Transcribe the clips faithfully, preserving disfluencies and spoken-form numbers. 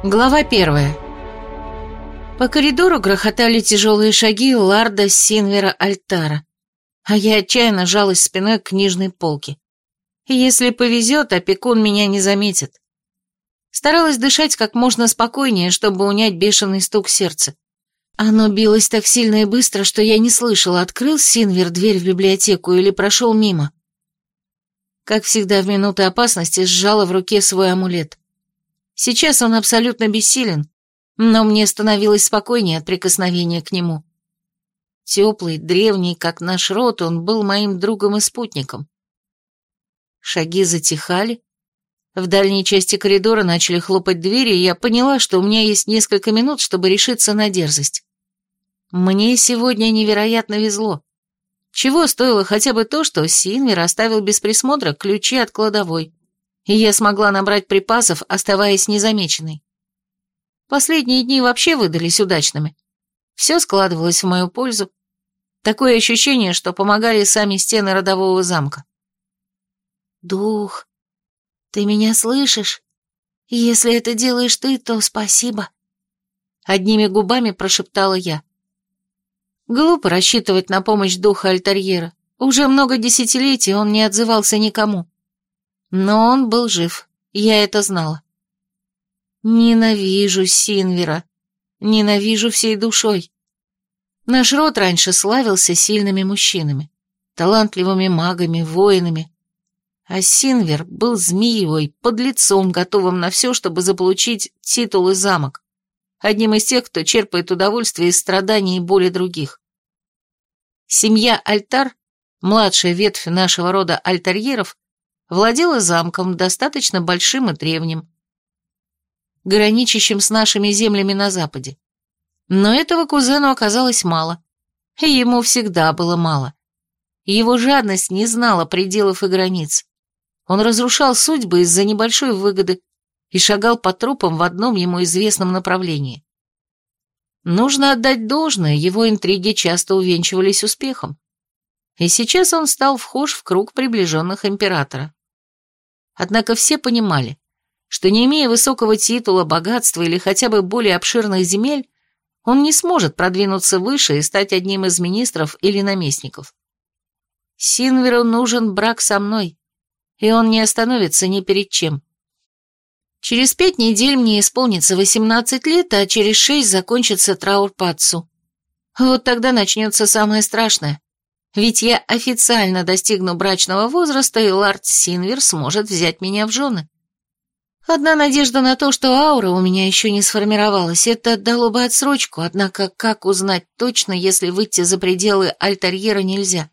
Глава первая. По коридору грохотали тяжелые шаги Ларда Синвера Альтара, а я отчаянно жалась спиной к книжной полке. Если повезет, опекун меня не заметит. Старалась дышать как можно спокойнее, чтобы унять бешеный стук сердца. Оно билось так сильно и быстро, что я не слышала, открыл Синвер дверь в библиотеку или прошел мимо. Как всегда в минуты опасности сжала в руке свой амулет. Сейчас он абсолютно бессилен, но мне становилось спокойнее от прикосновения к нему. Теплый, древний, как наш род, он был моим другом и спутником. Шаги затихали. В дальней части коридора начали хлопать двери, и я поняла, что у меня есть несколько минут, чтобы решиться на дерзость. Мне сегодня невероятно везло. Чего стоило хотя бы то, что Синвер оставил без присмотра ключи от кладовой, и я смогла набрать припасов, оставаясь незамеченной. Последние дни вообще выдались удачными. Все складывалось в мою пользу. Такое ощущение, что помогали сами стены родового замка. «Дух, ты меня слышишь? Если это делаешь ты, то спасибо», — одними губами прошептала я. Глупо рассчитывать на помощь духа Альтарьера. Уже много десятилетий он не отзывался никому. Но он был жив, я это знала. Ненавижу Синвера, ненавижу всей душой. Наш род раньше славился сильными мужчинами, талантливыми магами, воинами. А Синвер был змеевой, подлецом, готовым на все, чтобы заполучить титул и замок, одним из тех, кто черпает удовольствие из страданий и боли других. Семья Альтар, младшая ветвь нашего рода альтарьеров, владела замком, достаточно большим и древним, граничащим с нашими землями на западе. Но этого кузену оказалось мало, и ему всегда было мало. Его жадность не знала пределов и границ. Он разрушал судьбы из-за небольшой выгоды и шагал по тропам в одном ему известном направлении. Нужно отдать должное, его интриги часто увенчивались успехом. И сейчас он стал вхож в круг приближенных императора. Однако все понимали, что не имея высокого титула, богатства или хотя бы более обширных земель, он не сможет продвинуться выше и стать одним из министров или наместников. Синверу нужен брак со мной, и он не остановится ни перед чем. Через пять недель мне исполнится восемнадцать лет, а через шесть закончится траур по отцу. Вот тогда начнется самое страшное. Ведь я официально достигну брачного возраста, и лорд Синвер сможет взять меня в жены. Одна надежда на то, что аура у меня еще не сформировалась, это дало бы отсрочку, однако как узнать точно, если выйти за пределы альтарьера нельзя?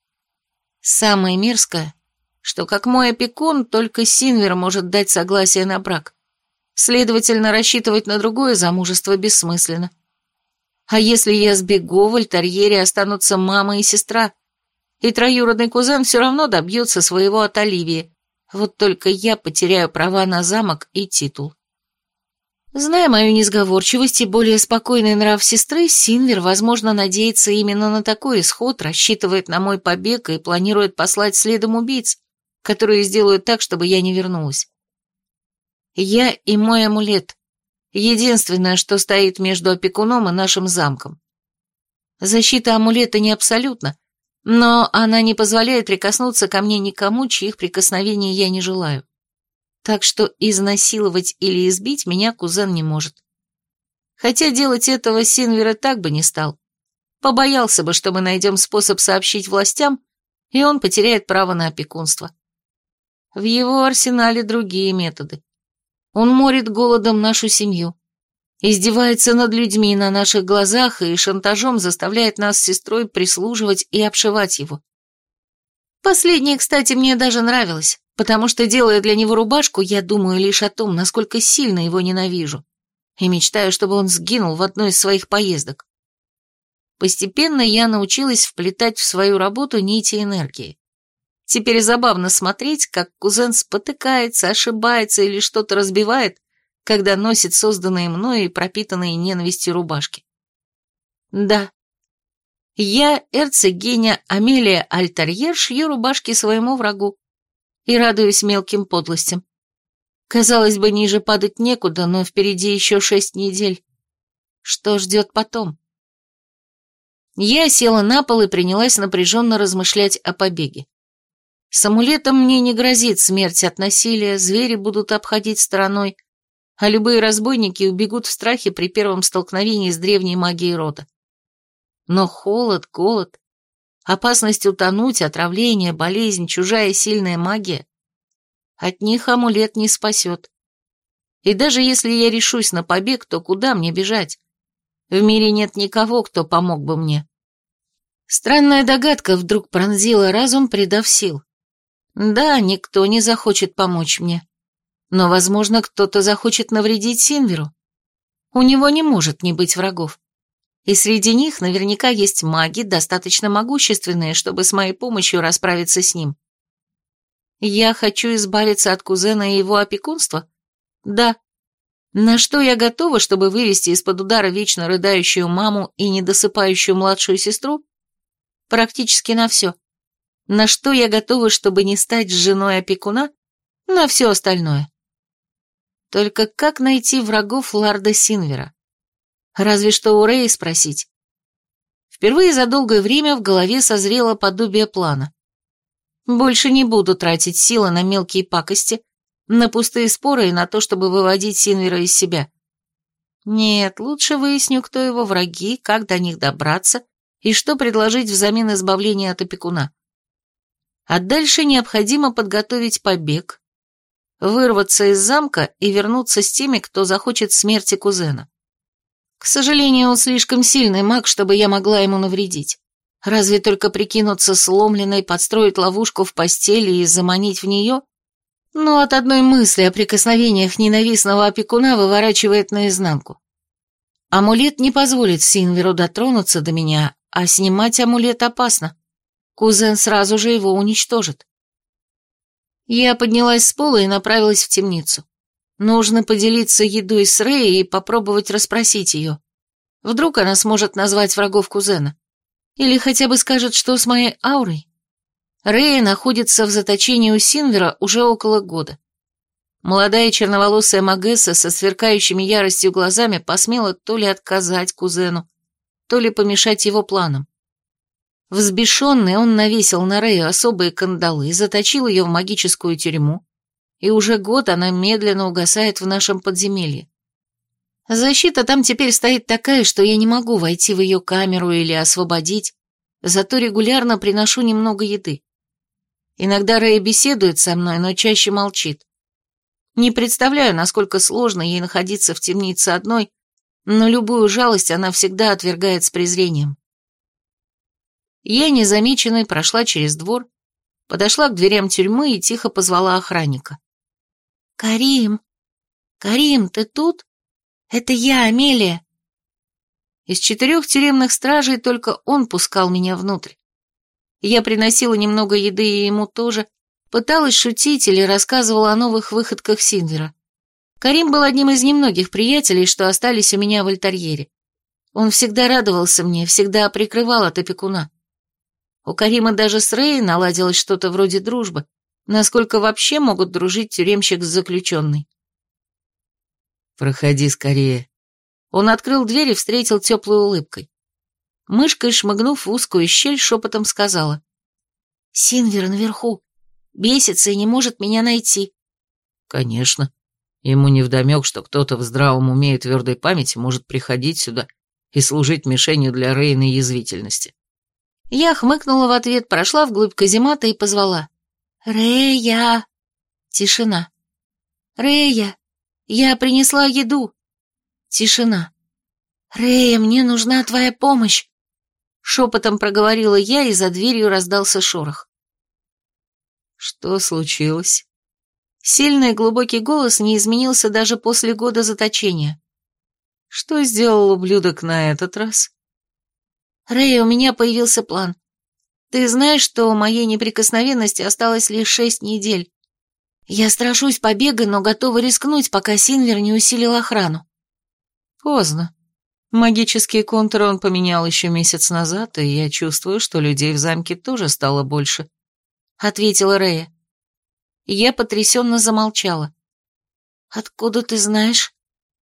Самое мерзкое, что как мой опекун, только Синвер может дать согласие на брак. Следовательно, рассчитывать на другое замужество бессмысленно. А если я сбегу, в альтарьере останутся мама и сестра, и троюродный кузен все равно добьется своего от Оливии, вот только я потеряю права на замок и титул. Зная мою несговорчивость и более спокойный нрав сестры, Синвер, возможно, надеется именно на такой исход, рассчитывает на мой побег и планирует послать следом убийц, которые сделают так, чтобы я не вернулась. Я и мой амулет — единственное, что стоит между опекуном и нашим замком. Защита амулета не абсолютна, но она не позволяет прикоснуться ко мне никому, чьих прикосновений я не желаю. Так что изнасиловать или избить меня кузен не может. Хотя делать этого Синвер и так бы не стал. Побоялся бы, что мы найдем способ сообщить властям, и он потеряет право на опекунство. В его арсенале другие методы. Он морит голодом нашу семью, издевается над людьми на наших глазах и шантажом заставляет нас с сестрой прислуживать и обшивать его. Последнее, кстати, мне даже нравилось, потому что, делая для него рубашку, я думаю лишь о том, насколько сильно его ненавижу, и мечтаю, чтобы он сгинул в одной из своих поездок. Постепенно я научилась вплетать в свою работу нити энергии. Теперь забавно смотреть, как кузен спотыкается, ошибается или что-то разбивает, когда носит созданные мною и пропитанные ненавистью рубашки. Да, я, эрцегиня Амелия Альтарьер, шью рубашки своему врагу и радуюсь мелким подлостям. Казалось бы, ниже падать некуда, но впереди еще шесть недель. Что ждет потом? Я села на пол и принялась напряженно размышлять о побеге. С амулетом мне не грозит смерть от насилия, звери будут обходить стороной, а любые разбойники убегут в страхе при первом столкновении с древней магией рода. Но холод, голод, опасность утонуть, отравление, болезнь, чужая сильная магия — от них амулет не спасет. И даже если я решусь на побег, то куда мне бежать? В мире нет никого, кто помог бы мне. Странная догадка вдруг пронзила разум, придав сил. Да, никто не захочет помочь мне. Но, возможно, кто-то захочет навредить Синверу. У него не может не быть врагов. И среди них наверняка есть маги, достаточно могущественные, чтобы с моей помощью расправиться с ним. Я хочу избавиться от кузена и его опекунства? Да. На что я готова, чтобы вывести из-под удара вечно рыдающую маму и недосыпающую младшую сестру? Практически на все. На что я готова, чтобы не стать женой опекуна? На все остальное. Только как найти врагов лорда Синвера? Разве что у Рэя спросить. Впервые за долгое время в голове созрело подобие плана. Больше не буду тратить силы на мелкие пакости, на пустые споры и на то, чтобы выводить Синвера из себя. Нет, лучше выясню, кто его враги, как до них добраться и что предложить взамен избавления от опекуна. А дальше необходимо подготовить побег, вырваться из замка и вернуться с теми, кто захочет смерти кузена. К сожалению, он слишком сильный маг, чтобы я могла ему навредить. Разве только прикинуться сломленной, подстроить ловушку в постели и заманить в нее? Но от одной мысли о прикосновениях ненавистного опекуна выворачивает наизнанку. Амулет не позволит Синверу дотронуться до меня, а снимать амулет опасно. Кузен сразу же его уничтожит. Я поднялась с пола и направилась в темницу. Нужно поделиться едой с Рэй и попробовать расспросить ее. Вдруг она сможет назвать врагов кузена. Или хотя бы скажет, что с моей аурой. Рэй находится в заточении у Синвера уже около года. Молодая черноволосая магесса со сверкающими яростью глазами посмела то ли отказать кузену, то ли помешать его планам. Взбешенный, он навесил на Рэю особые кандалы, заточил ее в магическую тюрьму, и уже год она медленно угасает в нашем подземелье. Защита там теперь стоит такая, что я не могу войти в ее камеру или освободить, зато регулярно приношу немного еды. Иногда Рэй беседует со мной, но чаще молчит. Не представляю, насколько сложно ей находиться в темнице одной, но любую жалость она всегда отвергает с презрением. Я незамеченной прошла через двор, подошла к дверям тюрьмы и тихо позвала охранника. «Карим! Карим, ты тут? Это я, Амелия!» Из четырех тюремных стражей только он пускал меня внутрь. Я приносила немного еды и ему тоже, пыталась шутить или рассказывала о новых выходках Синвера. Карим был одним из немногих приятелей, что остались у меня в альтерьере. Он всегда радовался мне, всегда прикрывал от опекуна. У Карима даже с Рэй наладилось что-то вроде дружбы, насколько вообще могут дружить тюремщик с заключенной. «Проходи скорее». Он открыл дверь и встретил теплой улыбкой. Мышкой, шмыгнув в узкую щель, шепотом сказала: «Синвер наверху. Бесится и не может меня найти». «Конечно. Ему невдомек, что кто-то в здравом уме и твердой памяти может приходить сюда и служить мишенью для Рейной язвительности». Я хмыкнула в ответ, прошла вглубь каземата и позвала: «Рэя!» Тишина. «Рэя, я принесла еду». Тишина. «Рэя, мне нужна твоя помощь!» Шепотом проговорила я, и за дверью раздался шорох. «Что случилось?» Сильный глубокий голос не изменился даже после года заточения. «Что сделал ублюдок на этот раз?» «Рэй, у меня появился план. Ты знаешь, что у моей неприкосновенности осталось лишь шесть недель. Я страшусь побега, но готова рискнуть, пока Синвер не усилил охрану». «Поздно. Магические контуры он поменял еще месяц назад, и я чувствую, что людей в замке тоже стало больше», — ответила Рэя. Я потрясенно замолчала. Откуда ты знаешь?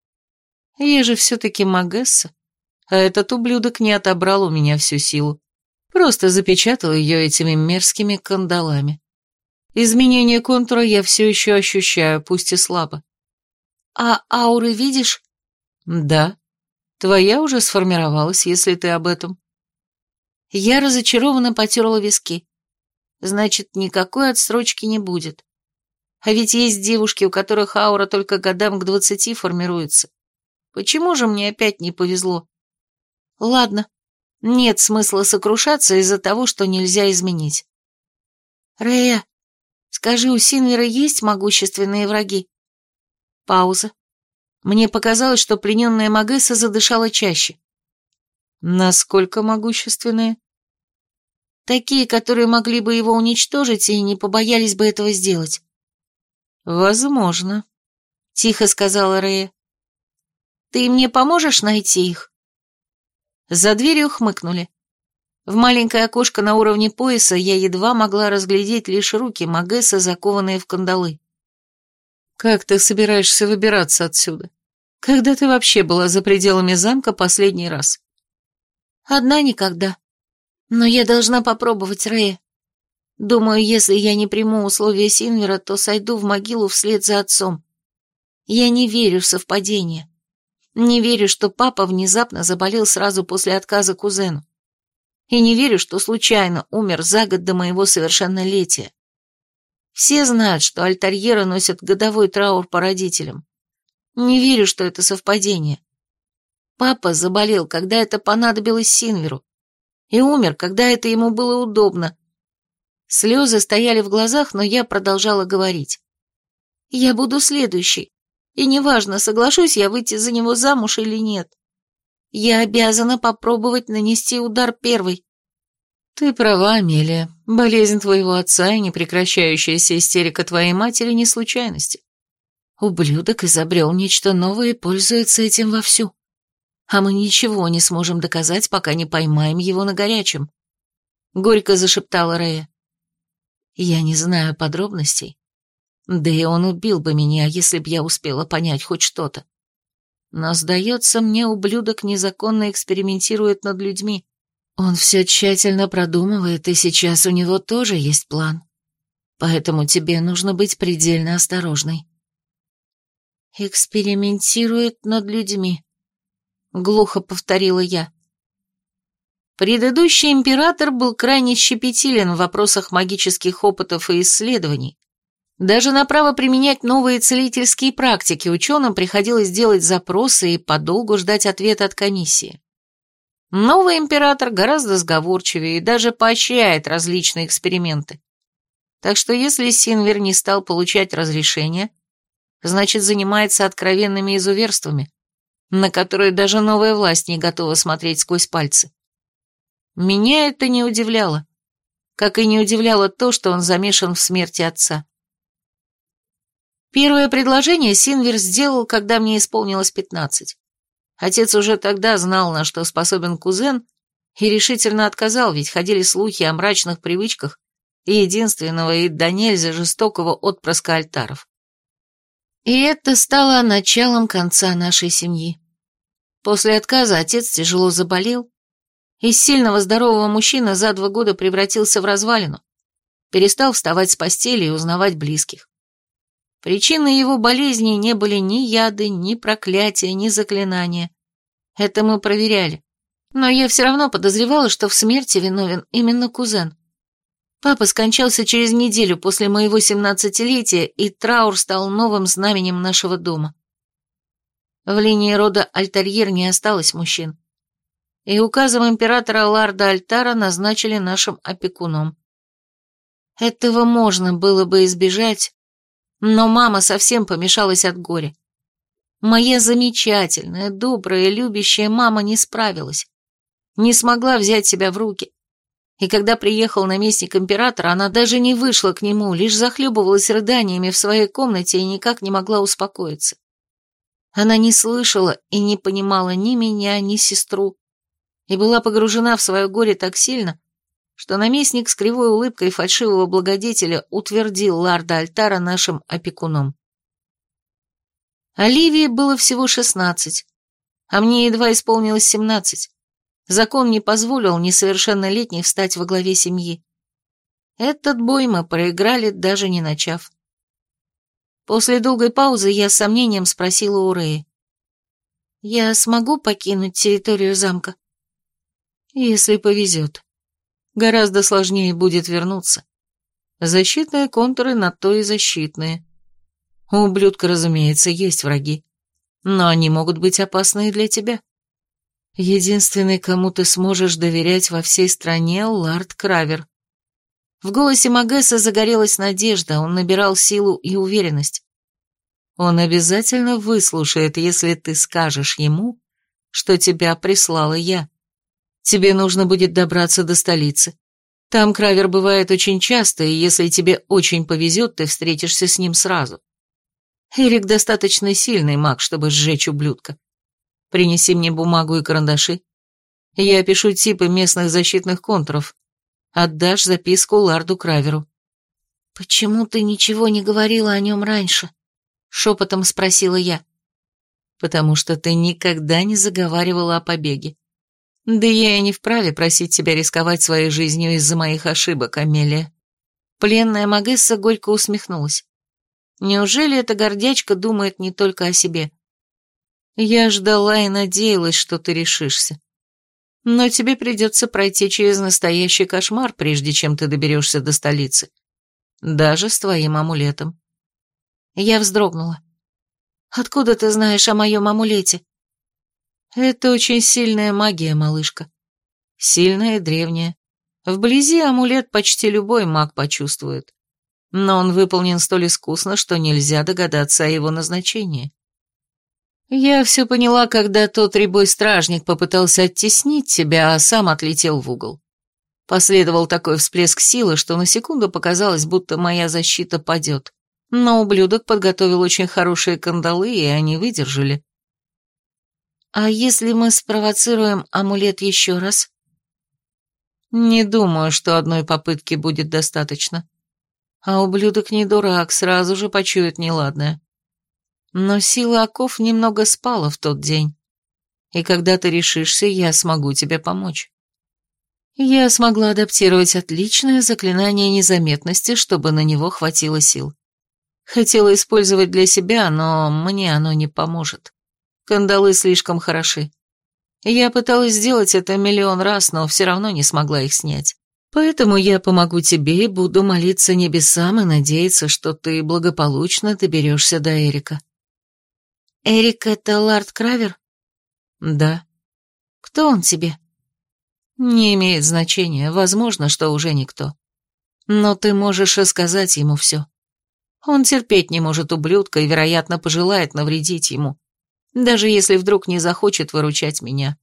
Я же все-таки Магесса, а этот ублюдок не отобрал у меня всю силу. Просто запечатал ее этими мерзкими кандалами. Изменение контура я все еще ощущаю, пусть и слабо. А ауры видишь? Да. Твоя уже сформировалась, если ты об этом. Я разочарованно потерла виски. Значит, никакой отсрочки не будет. А ведь есть девушки, у которых аура только годам к двадцати формируется. Почему же мне опять не повезло? Ладно, нет смысла сокрушаться из-за того, что нельзя изменить. Рея, скажи, у Синвера есть могущественные враги? Пауза. Мне показалось, что плененная Магесса задышала чаще. Насколько могущественные? Такие, которые могли бы его уничтожить и не побоялись бы этого сделать. Возможно, тихо сказала Рея. Ты мне поможешь найти их? За дверью хмыкнули. В маленькое окошко на уровне пояса я едва могла разглядеть лишь руки Магессы, закованные в кандалы. Как ты собираешься выбираться отсюда? Когда ты вообще была за пределами замка последний раз? Одна никогда. Но я должна попробовать, Рея. Думаю, если я не приму условия Синвера, то сойду в могилу вслед за отцом. Я не верю в совпадение. Не верю, что папа внезапно заболел сразу после отказа кузену. И не верю, что случайно умер за год до моего совершеннолетия. Все знают, что альтерьеры носят годовой траур по родителям. Не верю, что это совпадение. Папа заболел, когда это понадобилось Синверу, и умер, когда это ему было удобно. Слезы стояли в глазах, но я продолжала говорить. Я буду следующей, и неважно, соглашусь я выйти за него замуж или нет. Я обязана попробовать нанести удар первой. Ты права, Амелия. Болезнь твоего отца и непрекращающаяся истерика твоей матери не случайности. Ублюдок изобрел нечто новое и пользуется этим вовсю. А мы ничего не сможем доказать, пока не поймаем его на горячем. Горько зашептала Рея. Я не знаю подробностей. Да и он убил бы меня, если б я успела понять хоть что-то. Но, сдается мне, ублюдок незаконно экспериментирует над людьми. Он все тщательно продумывает, и сейчас у него тоже есть план. Поэтому тебе нужно быть предельно осторожной. «Экспериментирует над людьми», — глухо повторила я. Предыдущий император был крайне щепетилен в вопросах магических опытов и исследований. Даже на право применять новые целительские практики ученым приходилось делать запросы и подолгу ждать ответа от комиссии. Новый император гораздо сговорчивее и даже поощряет различные эксперименты. Так что если Синвер не стал получать разрешения, значит, занимается откровенными изуверствами, на которые даже новая власть не готова смотреть сквозь пальцы. Меня это не удивляло, как и не удивляло то, что он замешан в смерти отца. Первое предложение Синвер сделал, когда мне исполнилось пятнадцать. Отец уже тогда знал, на что способен кузен, и решительно отказал, ведь ходили слухи о мрачных привычках и единственного и до нельзя жестокого отпрыска Альтаров. И это стало началом конца нашей семьи. После отказа отец тяжело заболел, из сильного здорового мужчины за два года превратился в развалину, перестал вставать с постели и узнавать близких. Причиной его болезни не были ни яды, ни проклятия, ни заклинания. Это мы проверяли. Но я все равно подозревала, что в смерти виновен именно кузен. Папа скончался через неделю после моего семнадцатилетия, и траур стал новым знаменем нашего дома. В линии рода Альтерьер не осталось мужчин. И указом императора Ларда Альтара назначили нашим опекуном. Этого можно было бы избежать, но мама совсем помешалась от горя. Моя замечательная, добрая, любящая мама не справилась, не смогла взять себя в руки. И когда приехал наместник императора, она даже не вышла к нему, лишь захлебывалась рыданиями в своей комнате и никак не могла успокоиться. Она не слышала и не понимала ни меня, ни сестру, и была погружена в свое горе так сильно, что наместник с кривой улыбкой фальшивого благодетеля утвердил Ларда Альтара нашим опекуном. Оливии было всего шестнадцать, а мне едва исполнилось семнадцать. Закон не позволил несовершеннолетней встать во главе семьи. Этот бой мы проиграли, даже не начав. После долгой паузы я с сомнением спросила у Рэи. «Я смогу покинуть территорию замка?» «Если повезет. Гораздо сложнее будет вернуться. Защитные контуры на то и защитные. У ублюдка, разумеется, есть враги, но они могут быть опасны и для тебя. Единственный, кому ты сможешь доверять во всей стране, Лард Кравер». В голосе Магесса загорелась надежда, он набирал силу и уверенность. Он обязательно выслушает, если ты скажешь ему, что тебя прислала я. Тебе нужно будет добраться до столицы. Там Кравер бывает очень часто, и если тебе очень повезет, ты встретишься с ним сразу. Эрик достаточно сильный маг, чтобы сжечь ублюдка. Принеси мне бумагу и карандаши. Я опишу типы местных защитных контуров. Отдашь записку Ларду Краверу. «Почему ты ничего не говорила о нем раньше?» — шепотом спросила я. «Потому что ты никогда не заговаривала о побеге. Да я и не вправе просить тебя рисковать своей жизнью из-за моих ошибок, Амелия». Пленная Магесса горько усмехнулась. Неужели эта гордячка думает не только о себе? Я ждала и надеялась, что ты решишься. Но тебе придется пройти через настоящий кошмар, прежде чем ты доберешься до столицы. Даже с твоим амулетом. Я вздрогнула. «Откуда ты знаешь о моем амулете?» «Это очень сильная магия, малышка. Сильная и древняя. Вблизи амулет почти любой маг почувствует. Но он выполнен столь искусно, что нельзя догадаться о его назначении. Я все поняла, когда тот рябой стражник попытался оттеснить тебя, а сам отлетел в угол. Последовал такой всплеск силы, что на секунду показалось, будто моя защита падет. Но ублюдок подготовил очень хорошие кандалы, и они выдержали». «А если мы спровоцируем амулет еще раз?» «Не думаю, что одной попытки будет достаточно. А ублюдок не дурак, сразу же почует неладное. Но сила оков немного спала в тот день, и когда ты решишься, я смогу тебе помочь. Я смогла адаптировать отличное заклинание незаметности, чтобы на него хватило сил. Хотела использовать для себя, но мне оно не поможет. Кандалы слишком хороши. Я пыталась сделать это миллион раз, но все равно не смогла их снять. Поэтому я помогу тебе и буду молиться небесам и надеяться, что ты благополучно доберешься до Эрика». «Эрик — это Лард Кравер?» «Да». «Кто он тебе?» «Не имеет значения, возможно, что уже никто. Но ты можешь рассказать ему все. Он терпеть не может ублюдка и, вероятно, пожелает навредить ему, даже если вдруг не захочет выручать меня.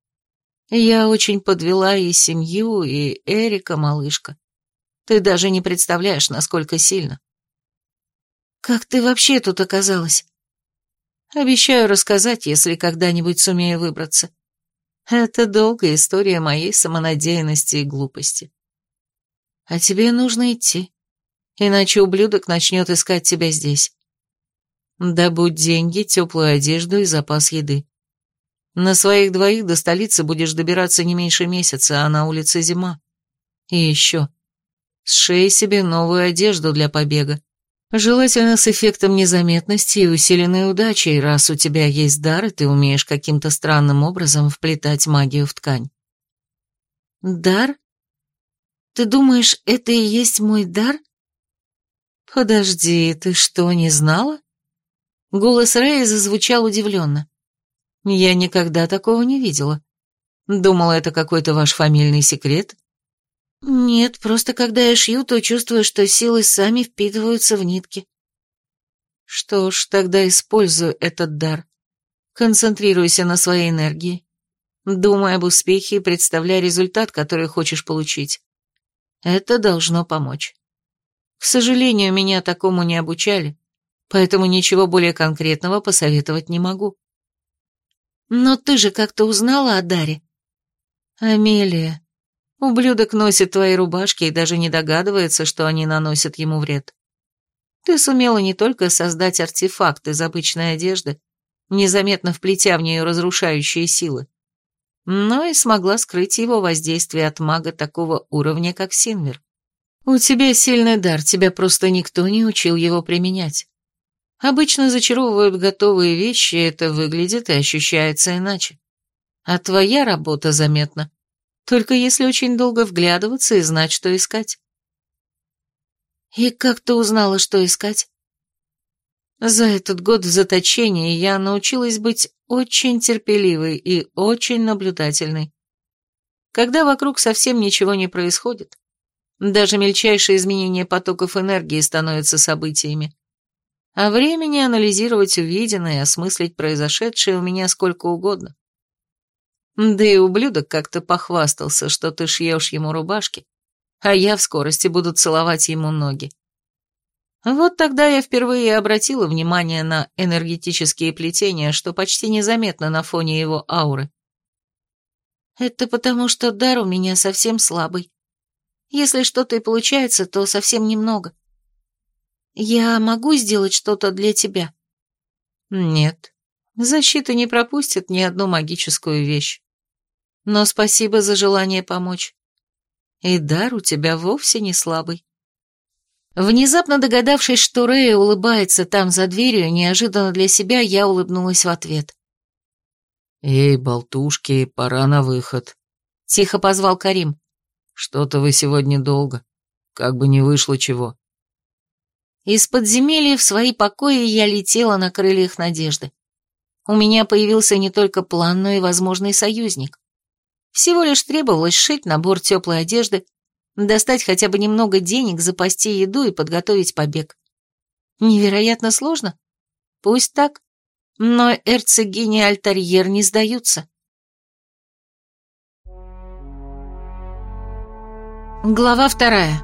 Я очень подвела и семью, и Эрика, малышка. Ты даже не представляешь, насколько сильно». «Как ты вообще тут оказалась?» «Обещаю рассказать, если когда-нибудь сумею выбраться. Это долгая история моей самонадеянности и глупости. А тебе нужно идти, иначе ублюдок начнет искать тебя здесь. Добудь деньги, теплую одежду и запас еды. На своих двоих до столицы будешь добираться не меньше месяца, а на улице зима. И еще, сшей себе новую одежду для побега. Желательно с эффектом незаметности и усиленной удачей, раз у тебя есть дар, и ты умеешь каким-то странным образом вплетать магию в ткань». «Дар? Ты думаешь, это и есть мой дар?» «Подожди, ты что, не знала?» Голос Рэя зазвучал удивленно. «Я никогда такого не видела. Думала, это какой-то ваш фамильный секрет?» «Нет, просто когда я шью, то чувствую, что силы сами впитываются в нитки». «Что ж, тогда используй этот дар. Концентрируйся на своей энергии. Думай об успехе и представляй результат, который хочешь получить. Это должно помочь. К сожалению, меня такому не обучали, поэтому ничего более конкретного посоветовать не могу». «Но ты же как-то узнала о даре?» «Амелия, ублюдок носит твои рубашки и даже не догадывается, что они наносят ему вред. Ты сумела не только создать артефакт из обычной одежды, незаметно вплетя в нее разрушающие силы, но и смогла скрыть его воздействие от мага такого уровня, как Синвер. У тебя сильный дар, тебя просто никто не учил его применять. Обычно зачаровывают готовые вещи, это выглядит и ощущается иначе. А твоя работа заметна, только если очень долго вглядываться и знать, что искать. И как ты узнала, что искать? За этот год в заточении я научилась быть очень терпеливой и очень наблюдательной. Когда вокруг совсем ничего не происходит, даже мельчайшие изменения потоков энергии становятся событиями, а времени анализировать увиденное и осмыслить произошедшее у меня сколько угодно. Да и ублюдок как-то похвастался, что ты шьешь ему рубашки, а я в скорости буду целовать ему ноги. Вот тогда я впервые обратила внимание на энергетические плетения, что почти незаметно на фоне его ауры. Это потому, что дар у меня совсем слабый. Если что-то и получается, то совсем немного. Я могу сделать что-то для тебя? Нет. Защита не пропустит ни одну магическую вещь. Но спасибо за желание помочь. И дар у тебя вовсе не слабый. Внезапно догадавшись, что Рэя улыбается там за дверью, неожиданно для себя я улыбнулась в ответ. «Эй, болтушки, пора на выход», — тихо позвал Карим. «Что-то вы сегодня долго. Как бы не вышло чего». Из подземелья в свои покои я летела на крыльях надежды. У меня появился не только план, но и возможный союзник. Всего лишь требовалось сшить набор теплой одежды, достать хотя бы немного денег, запасти еду и подготовить побег. Невероятно сложно? Пусть так, но эрцегини и альтарьер не сдаются. Глава вторая.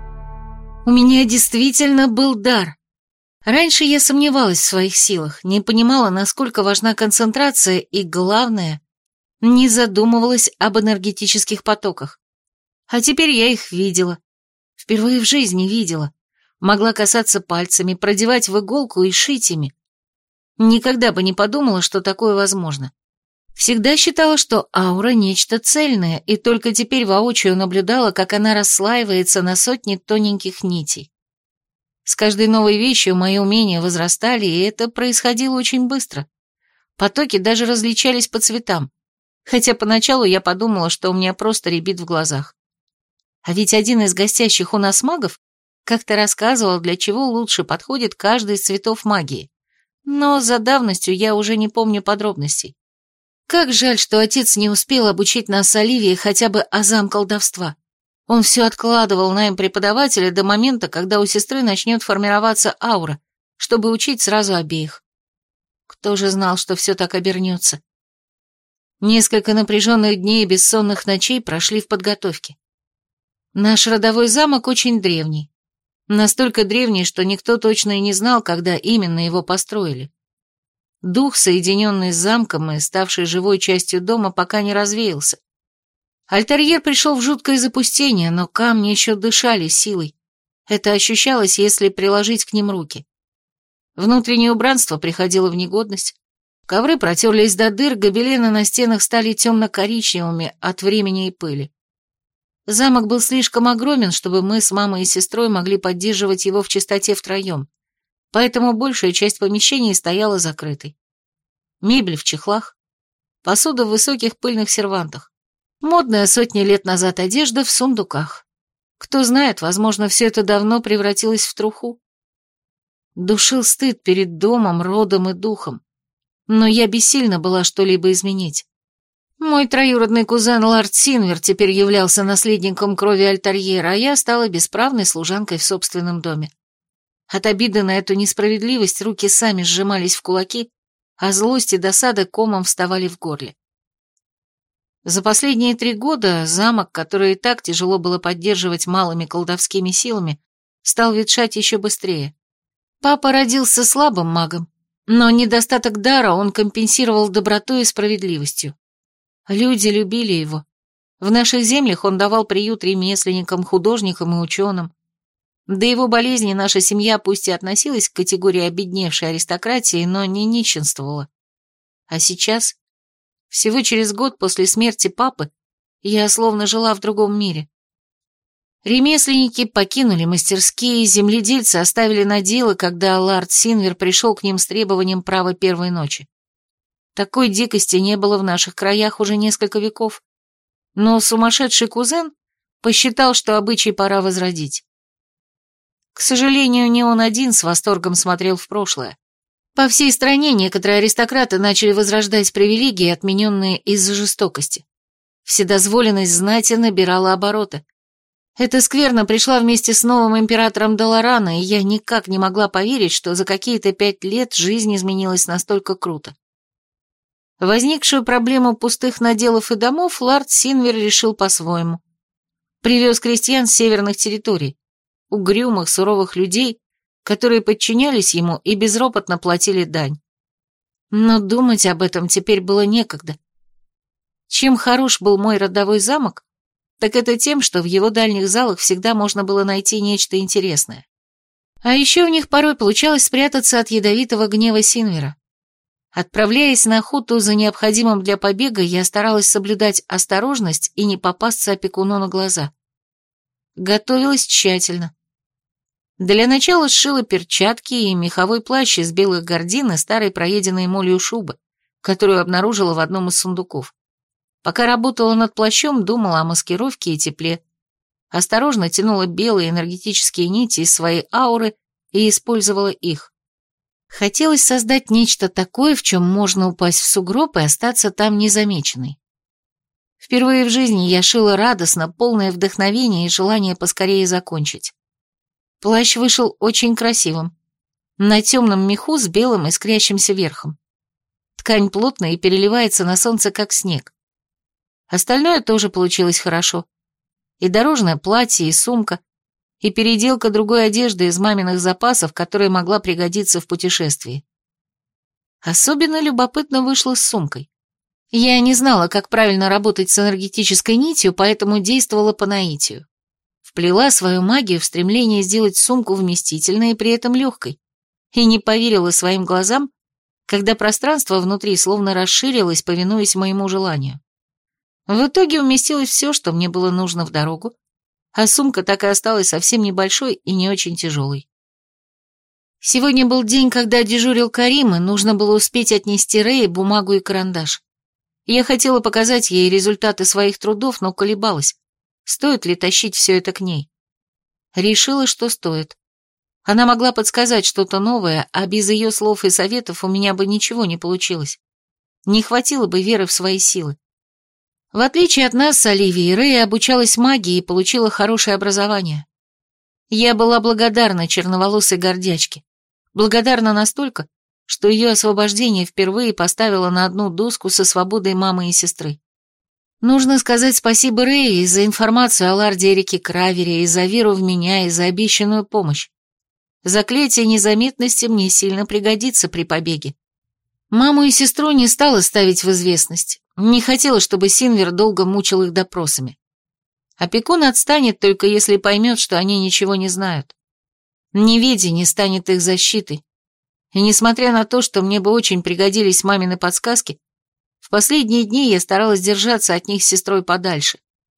У меня действительно был дар. Раньше я сомневалась в своих силах, не понимала, насколько важна концентрация и, главное, не задумывалась об энергетических потоках. А теперь я их видела. Впервые в жизни видела. Могла касаться пальцами, продевать в иголку и шить ими. Никогда бы не подумала, что такое возможно. Всегда считала, что аура — нечто цельное, и только теперь воочию наблюдала, как она расслаивается на сотни тоненьких нитей. С каждой новой вещью мои умения возрастали, и это происходило очень быстро. Потоки даже различались по цветам, хотя поначалу я подумала, что у меня просто рябит в глазах. А ведь один из гостящих у нас магов как-то рассказывал, для чего лучше подходит каждый из цветов магии. Но за давностью я уже не помню подробностей. Как жаль, что отец не успел обучить нас с Оливией хотя бы азам колдовства. Он все откладывал найм преподавателя до момента, когда у сестры начнет формироваться аура, чтобы учить сразу обеих. Кто же знал, что все так обернется? Несколько напряженных дней и бессонных ночей прошли в подготовке. Наш родовой замок очень древний. Настолько древний, что никто точно и не знал, когда именно его построили. Дух, соединенный с замком и ставший живой частью дома, пока не развеялся. Альтарьер пришел в жуткое запустение, но камни еще дышали силой. Это ощущалось, если приложить к ним руки. Внутреннее убранство приходило в негодность. Ковры протерлись до дыр, гобелены на стенах стали темно-коричневыми от времени и пыли. Замок был слишком огромен, чтобы мы с мамой и сестрой могли поддерживать его в чистоте втроем, поэтому большая часть помещений стояла закрытой. Мебель в чехлах, посуда в высоких пыльных сервантах, модная сотни лет назад одежда в сундуках. Кто знает, возможно, все это давно превратилось в труху. Душил стыд перед домом, родом и духом, но я бессильна была что-либо изменить. Мой троюродный кузен Лард Синвер теперь являлся наследником крови альтарьера, а я стала бесправной служанкой в собственном доме. От обиды на эту несправедливость руки сами сжимались в кулаки, а злость и досада комом вставали в горле. За последние три года замок, который и так тяжело было поддерживать малыми колдовскими силами, стал ветшать еще быстрее. Папа родился слабым магом, но недостаток дара он компенсировал добротой и справедливостью. Люди любили его. В наших землях он давал приют ремесленникам, художникам и ученым. До его болезни наша семья пусть и относилась к категории обедневшей аристократии, но не нищенствовала. А сейчас, всего через год после смерти папы, я словно жила в другом мире. Ремесленники покинули мастерские, земледельцы оставили наделы, когда лорд Синвер пришел к ним с требованием права первой ночи. Такой дикости не было в наших краях уже несколько веков. Но сумасшедший кузен посчитал, что обычай пора возродить. К сожалению, не он один с восторгом смотрел в прошлое. По всей стране некоторые аристократы начали возрождать привилегии, отмененные из-за жестокости. Вседозволенность знати набирала обороты. Эта скверна пришла вместе с новым императором Долорана, и я никак не могла поверить, что за какие-то пять лет жизнь изменилась настолько круто. Возникшую проблему пустых наделов и домов лорд Синвер решил по-своему. Привез крестьян с северных территорий, угрюмых, суровых людей, которые подчинялись ему и безропотно платили дань. Но думать об этом теперь было некогда. Чем хорош был мой родовой замок, так это тем, что в его дальних залах всегда можно было найти нечто интересное. А еще в них порой получалось спрятаться от ядовитого гнева Синвера. Отправляясь на охоту за необходимым для побега, я старалась соблюдать осторожность и не попасться опекуну на глаза. Готовилась тщательно. Для начала сшила перчатки и меховой плащ из белых гардин и старой проеденной молью шубы, которую обнаружила в одном из сундуков. Пока работала над плащом, думала о маскировке и тепле. Осторожно тянула белые энергетические нити из своей ауры и использовала их. Хотелось создать нечто такое, в чем можно упасть в сугроб и остаться там незамеченной. Впервые в жизни я шила радостно, полное вдохновение и желание поскорее закончить. Плащ вышел очень красивым. На темном меху с белым искрящимся верхом. Ткань плотная и переливается на солнце, как снег. Остальное тоже получилось хорошо. И дорожное платье, и сумка, и переделка другой одежды из маминых запасов, которая могла пригодиться в путешествии. Особенно любопытно вышло с сумкой. Я не знала, как правильно работать с энергетической нитью, поэтому действовала по наитию. Вплела свою магию в стремление сделать сумку вместительной и при этом легкой, и не поверила своим глазам, когда пространство внутри словно расширилось, повинуясь моему желанию. В итоге уместилось все, что мне было нужно в дорогу, а сумка так и осталась совсем небольшой и не очень тяжелой. Сегодня был день, когда дежурил Карим, и нужно было успеть отнести Рее бумагу и карандаш. Я хотела показать ей результаты своих трудов, но колебалась, стоит ли тащить все это к ней. Решила, что стоит. Она могла подсказать что-то новое, а без ее слов и советов у меня бы ничего не получилось. Не хватило бы веры в свои силы. В отличие от нас с Оливией, Рея обучалась магии и получила хорошее образование. Я была благодарна черноволосой гордячке. Благодарна настолько, что ее освобождение впервые поставило на одну доску со свободой мамы и сестры. Нужно сказать спасибо Рее за информацию о лорде Эрике Кравере, и за веру в меня, и за обещанную помощь. Заклятие незаметности мне сильно пригодится при побеге. Маму и сестру не стала ставить в известность. Не хотела, чтобы Синвер долго мучил их допросами. Опекун отстанет, только если поймет, что они ничего не знают. Неведение станет их защитой. И несмотря на то, что мне бы очень пригодились мамины подсказки, в последние дни я старалась держаться от них с сестрой подальше.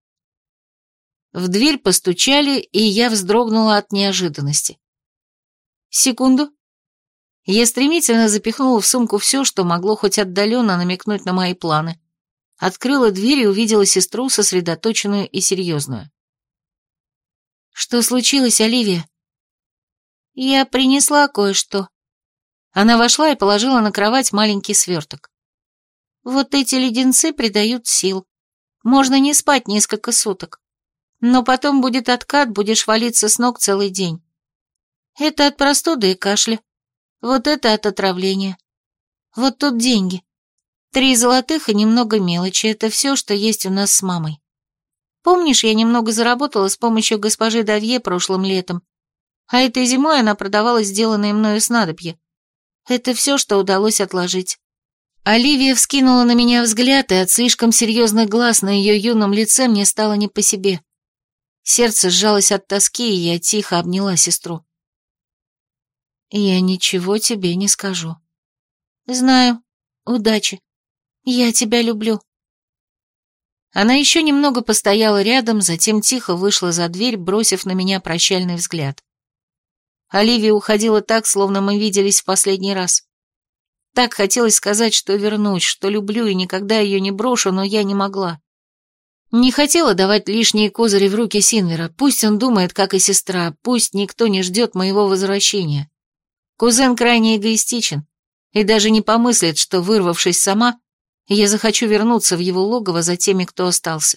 В дверь постучали, и я вздрогнула от неожиданности. Секунду. Я стремительно запихнула в сумку все, что могло хоть отдаленно намекнуть на мои планы. Открыла дверь и увидела сестру, сосредоточенную и серьезную. «Что случилось, Оливия?» «Я принесла кое-что». Она вошла и положила на кровать маленький сверток. «Вот эти леденцы придают сил. Можно не спать несколько суток. Но потом будет откат, будешь валиться с ног целый день. Это от простуды и кашля. Вот это от отравления. Вот тут деньги. Три золотых и немного мелочи. Это все, что есть у нас с мамой. Помнишь, я немного заработала с помощью госпожи Давье прошлым летом, а этой зимой она продавала сделанные мною снадобья. Это все, что удалось отложить». Оливия вскинула на меня взгляд, и от слишком серьезных глаз на ее юном лице мне стало не по себе. Сердце сжалось от тоски, и я тихо обняла сестру. «Я ничего тебе не скажу». «Знаю. Удачи. Я тебя люблю». Она еще немного постояла рядом, затем тихо вышла за дверь, бросив на меня прощальный взгляд. Оливия уходила так, словно мы виделись в последний раз. Так хотелось сказать, что вернусь, что люблю и никогда ее не брошу, но я не могла. Не хотела давать лишние козыри в руки Синвера, пусть он думает, как и сестра, пусть никто не ждет моего возвращения. Кузен крайне эгоистичен и даже не помыслит, что, вырвавшись сама, я захочу вернуться в его логово за теми, кто остался.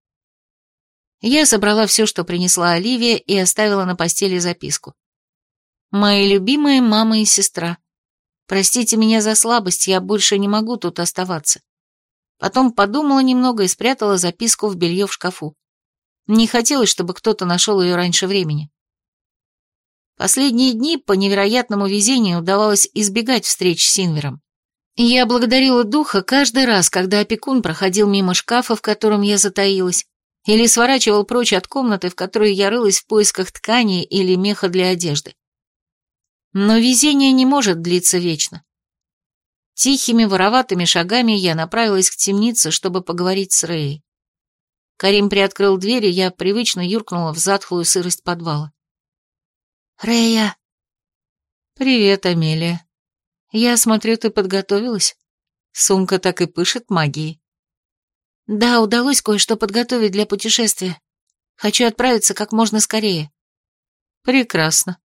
Я собрала все, что принесла Оливия, и оставила на постели записку. «Мои любимые мама и сестра, простите меня за слабость, я больше не могу тут оставаться». Потом подумала немного и спрятала записку в белье в шкафу. Не хотелось, чтобы кто-то нашел ее раньше времени. Последние дни по невероятному везению удавалось избегать встреч с Синвером. Я благодарила духа каждый раз, когда опекун проходил мимо шкафа, в котором я затаилась, или сворачивал прочь от комнаты, в которой я рылась в поисках ткани или меха для одежды. Но везение не может длиться вечно. Тихими вороватыми шагами я направилась к темнице, чтобы поговорить с Рэей. Карим приоткрыл дверь, и я привычно юркнула в затхлую сырость подвала. «Рэя!» «Привет, Амелия. Я смотрю, ты подготовилась? Сумка так и пышет магией». «Да, удалось кое-что подготовить для путешествия. Хочу отправиться как можно скорее». «Прекрасно».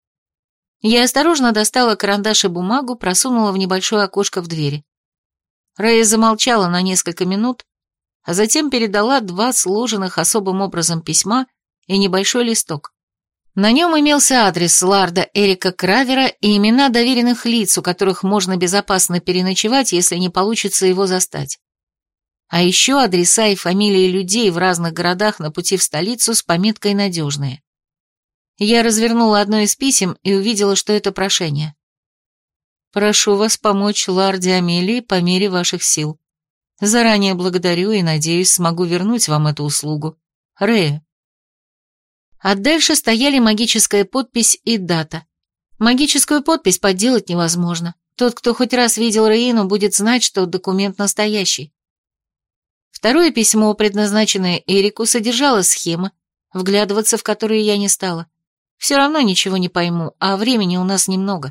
Я осторожно достала карандаш и бумагу, просунула в небольшое окошко в двери. Рэя замолчала на несколько минут, а затем передала два сложенных особым образом письма и небольшой листок. На нем имелся адрес лорда Эрика Кравера и имена доверенных лиц, у которых можно безопасно переночевать, если не получится его застать. А еще адреса и фамилии людей в разных городах на пути в столицу с пометкой «Надежные». Я развернула одно из писем и увидела, что это прошение. «Прошу вас помочь лорде Амелии по мере ваших сил. Заранее благодарю и, надеюсь, смогу вернуть вам эту услугу. Рэя». А дальше стояли магическая подпись и дата. Магическую подпись подделать невозможно. Тот, кто хоть раз видел Рэину, будет знать, что документ настоящий. Второе письмо, предназначенное Эрику, содержало схемы, вглядываться в которые я не стала. Все равно ничего не пойму, а времени у нас немного.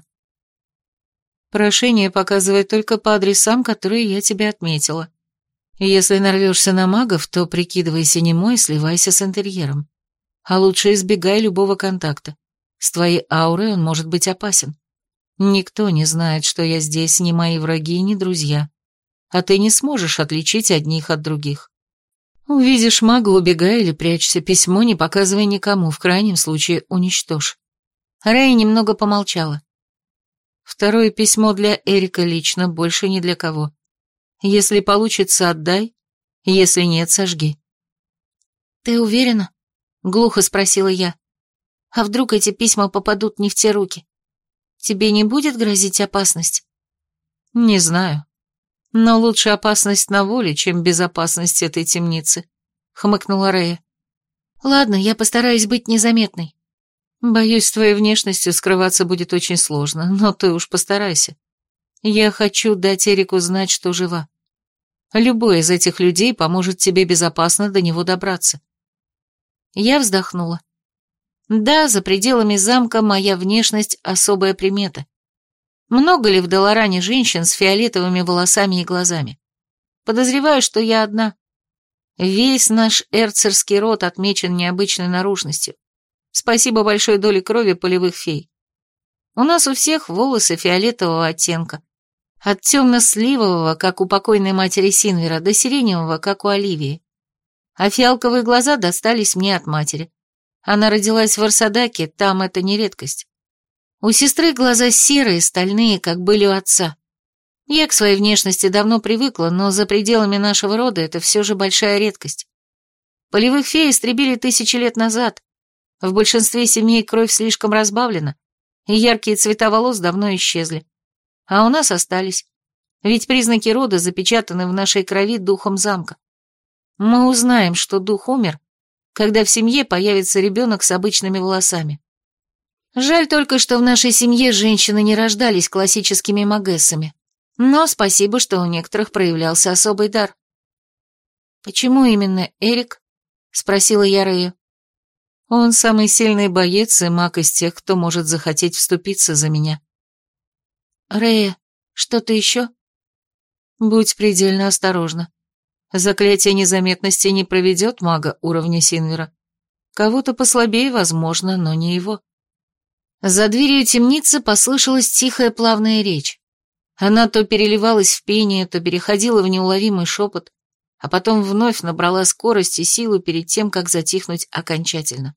Прошение показывает только по адресам, которые я тебе отметила. Если нарвешься на магов, то прикидывайся немой и сливайся с интерьером. А лучше избегай любого контакта. С твоей аурой он может быть опасен. Никто не знает, что я здесь, ни мои враги, ни друзья. А ты не сможешь отличить одних от других. Увидишь мага, убегай или прячься, письмо не показывай никому, в крайнем случае уничтожь. Рэй немного помолчала. Второе письмо для Эрика лично, больше ни для кого. Если получится, отдай, если нет, сожги. Ты уверена? Глухо спросила я. А вдруг эти письма попадут не в те руки? Тебе не будет грозить опасность? Не знаю. Но лучше опасность на воле, чем безопасность этой темницы, хмыкнула Рэя. Ладно, я постараюсь быть незаметной. Боюсь, с твоей внешностью скрываться будет очень сложно, но ты уж постарайся. Я хочу дать Эрику знать, что жива. Любой из этих людей поможет тебе безопасно до него добраться. Я вздохнула. Да, за пределами замка моя внешность особая примета. Много ли в Долоране женщин с фиолетовыми волосами и глазами? Подозреваю, что я одна. Весь наш эрцерский род отмечен необычной наружностью. Спасибо большой доле крови полевых фей. У нас у всех волосы фиолетового оттенка. От темно-сливового, как у покойной матери Синвера, до сиреневого, как у Оливии. А фиалковые глаза достались мне от матери. Она родилась в Арсадаке, там это не редкость. У сестры глаза серые, стальные, как были у отца. Я к своей внешности давно привыкла, но за пределами нашего рода это все же большая редкость. Полевых фей истребили тысячи лет назад. В большинстве семей кровь слишком разбавлена, и яркие цвета волос давно исчезли. А у нас остались, ведь признаки рода запечатаны в нашей крови духом замка. Мы узнаем, что дух умер, когда в семье появится ребенок с обычными волосами. Жаль только, что в нашей семье женщины не рождались классическими магессами. Но спасибо, что у некоторых проявлялся особый дар. «Почему именно Эрик?» — спросила я Рею. «Он самый сильный боец и маг из тех, кто может захотеть вступиться за меня». «Рея, что-то еще?» «Будь предельно осторожна. Заклятие незаметности не проведет мага уровня Синвера. Кого-то послабее, возможно, но не его». За дверью темницы послышалась тихая плавная речь. Она то переливалась в пение, то переходила в неуловимый шепот, а потом вновь набрала скорость и силу перед тем, как затихнуть окончательно.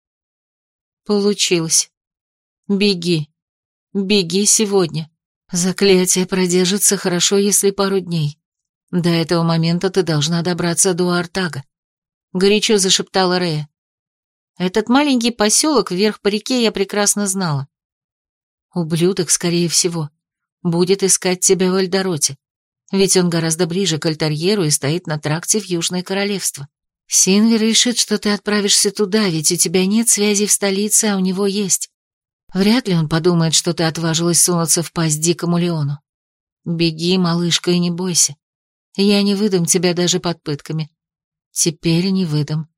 Получилось. Беги. Беги сегодня. Заклятие продержится хорошо, если пару дней. До этого момента ты должна добраться до Артага. Горячо зашептала Рея. Этот маленький поселок вверх по реке я прекрасно знала. Ублюдок, скорее всего, будет искать тебя в Эльдороте, ведь он гораздо ближе к Альтарьеру и стоит на тракте в Южное Королевство. Синвер решит, что ты отправишься туда, ведь у тебя нет связи в столице, а у него есть. Вряд ли он подумает, что ты отважилась сунуться в пасть дикому Леону. Беги, малышка, и не бойся. Я не выдам тебя даже под пытками. Теперь не выдам.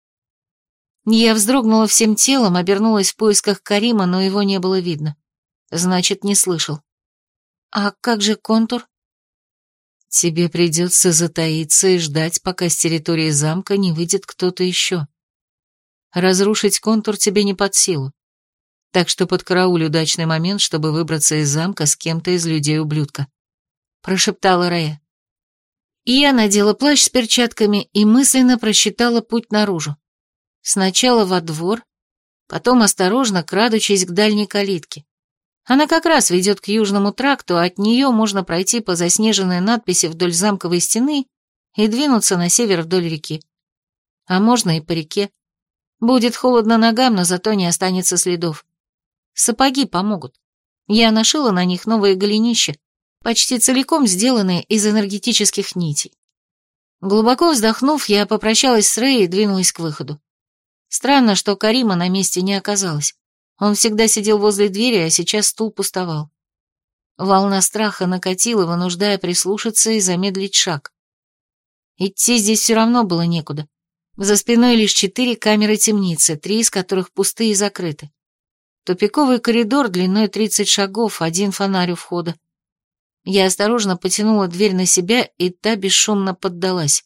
Я вздрогнула всем телом, обернулась в поисках Карима, но его не было видно. Значит, не слышал. А как же контур? Тебе придется затаиться и ждать, пока с территории замка не выйдет кто-то еще. Разрушить контур тебе не под силу. Так что подкарауль удачный момент, чтобы выбраться из замка с кем-то из людей-ублюдка. Прошептала Рея. И я надела плащ с перчатками и мысленно просчитала путь наружу. Сначала во двор, потом осторожно, крадучись к дальней калитке. Она как раз ведет к южному тракту, а от нее можно пройти по заснеженной надписи вдоль замковой стены и двинуться на север вдоль реки. А можно и по реке. Будет холодно ногам, но зато не останется следов. Сапоги помогут. Я нашила на них новые голенища, почти целиком сделанные из энергетических нитей. Глубоко вздохнув, я попрощалась с Рэй и двинулась к выходу. Странно, что Карима на месте не оказалось. Он всегда сидел возле двери, а сейчас стул пустовал. Волна страха накатила, вынуждая прислушаться и замедлить шаг. Идти здесь все равно было некуда. За спиной лишь четыре камеры темницы, три из которых пусты и закрыты. Тупиковый коридор длиной тридцать шагов, один фонарь у входа. Я осторожно потянула дверь на себя, и та бесшумно поддалась.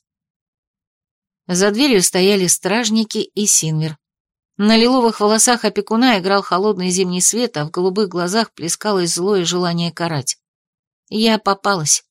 За дверью стояли стражники и Синвер. На лиловых волосах опекуна играл холодный зимний свет, а в голубых глазах плескалось злое желание карать. Я попалась.